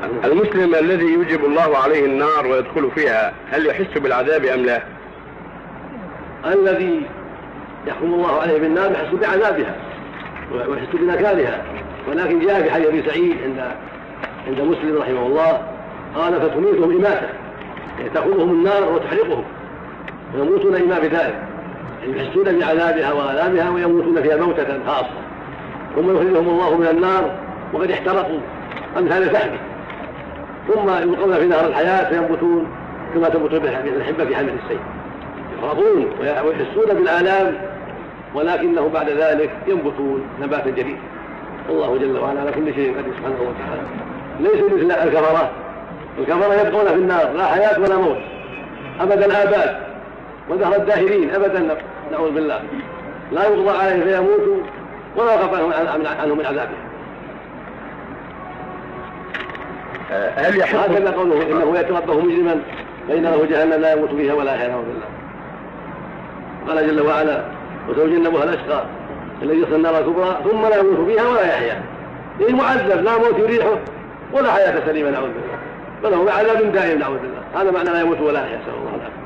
المسلم الذي يوجب الله عليه النار ويدخل فيها هل يحس بالعذاب أم لا؟ الذي يحكم الله عليه بالنار يحس بعذابها ويحس بنكالها، ولكن جاء في حديث أبي سعيد عند مسلم رحمه الله قال فتميتهم إماتة، تأخذهم النار وتحرقهم ويموتون إما بذلك، يحسون بعذابها وآلامها ويموتون فيها موتة خاصة، ثم يخرجهم الله من النار وقد احترقوا أمثال الفحم، ثم يلقون في نهر الحياة فينبتون كما تنبت الحبة في حمل السيف، يفرقون ويحسون بالآلام ولكنه بعد ذلك ينبتون نباتا جديدا. الله جل وعلا على كل شيء قدير سبحانه وتعالى، ليس مثل الكفرة. الكفرة يبقون في النار لا حياة ولا موت أبدا آباد ودهر الداهرين أبدا، نعوذ بالله، لا يقضى عليهم فيموتوا ولا يخفف عنهم من عذابهم. هل يحب هكذا قوله إنه يأتي ربه مجرما فإن له جهنم لا يموت فيها ولا يحيا، نعوذ بالله. قال جل وعلا وسيجنبها الأشقى الذي يصلى النار الكبرى ثم لا يموت فيها ولا يحيا، إيه معذب لا موت يريحه ولا حياة سليمة، نعوذ بالله، بل هو عذاب دائم، نعوذ بالله. هذا معنى لا يموت ولا يحيا، نسأل الله العافية.